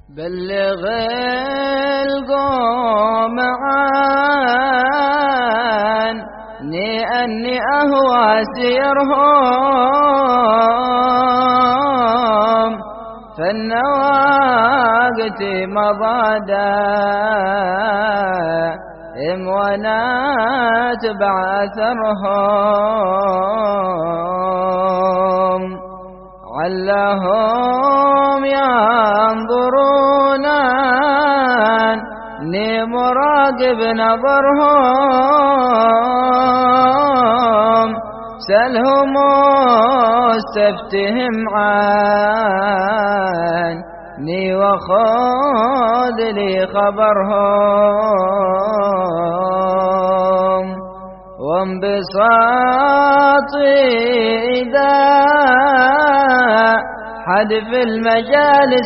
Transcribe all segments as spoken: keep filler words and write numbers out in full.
بلغ القوم عني أني أهوى سيرهم، فالنواقت مضى دائم وناتبع أثرهم، علهم ينظرون أني مراقب نظرهم، سلهم واستفتهم عني وخذ لي خبرهم، وانبساطي إذا حد في المجالس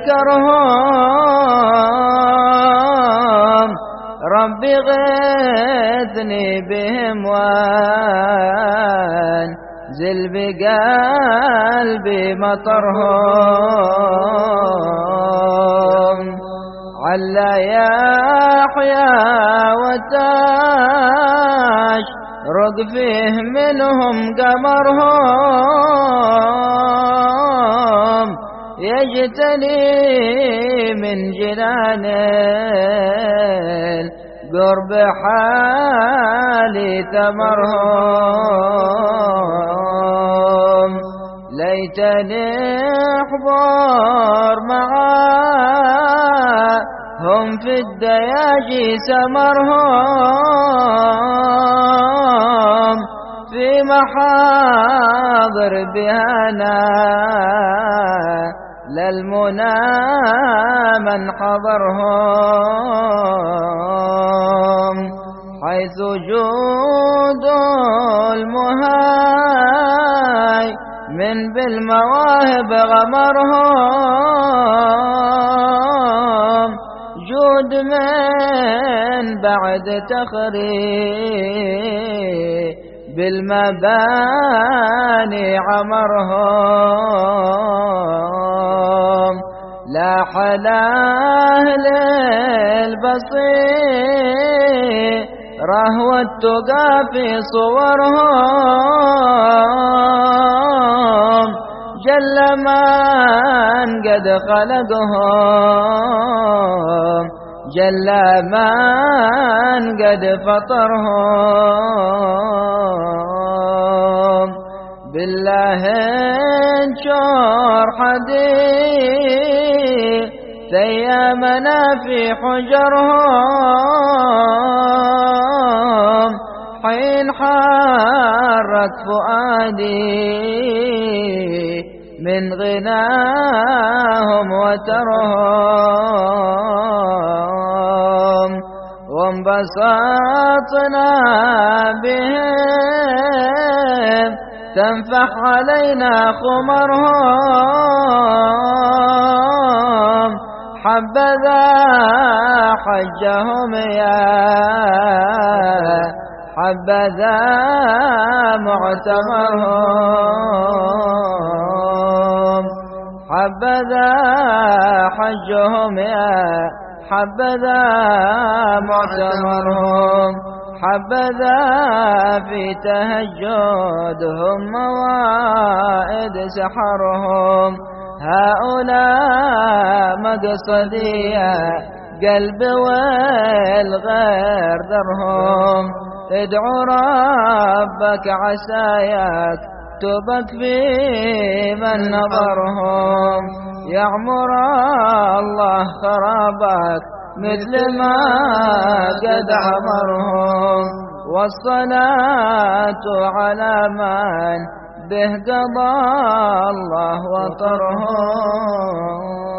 ذكرهم، ربي غثني بهم وانزل بقلبي مطرهم، علا يحيى وتشرق فيه منهم قمرهم، يجتني من جنان القرب حالي ثمرهم، ليتني احضر معاهم في الدياجي سمرهم، في محاضر بهنا للمنى من حضرهم، حيث جود المهاي من بالمواهب غمرهم، جود من بعد تخريب بالمباني عمرهم، لا حلاه للبصير رهو التقى في صورهم، جل من قد خلقهم، جل من قد فطرهم، بالله انشر حديث ثيامنا في حجرهم، حين حرك فؤادي من غناهم وترهم، وانبسطنا بهم تنفح علينا خمرهم، حبذا حجهم يا حبذا معتمرهم، حبذا حجهم يا حبذا معتمرهم، حبذا في تهجدهم موائد سحرهم، هؤلاء مقصدي قلب والغير درهم، ادعو ربك عسى يكتبك في من نظرهم، يعمر الله خرابك مثل ما قد عمرهم، والصلاة على من به قضى الله وطرهم.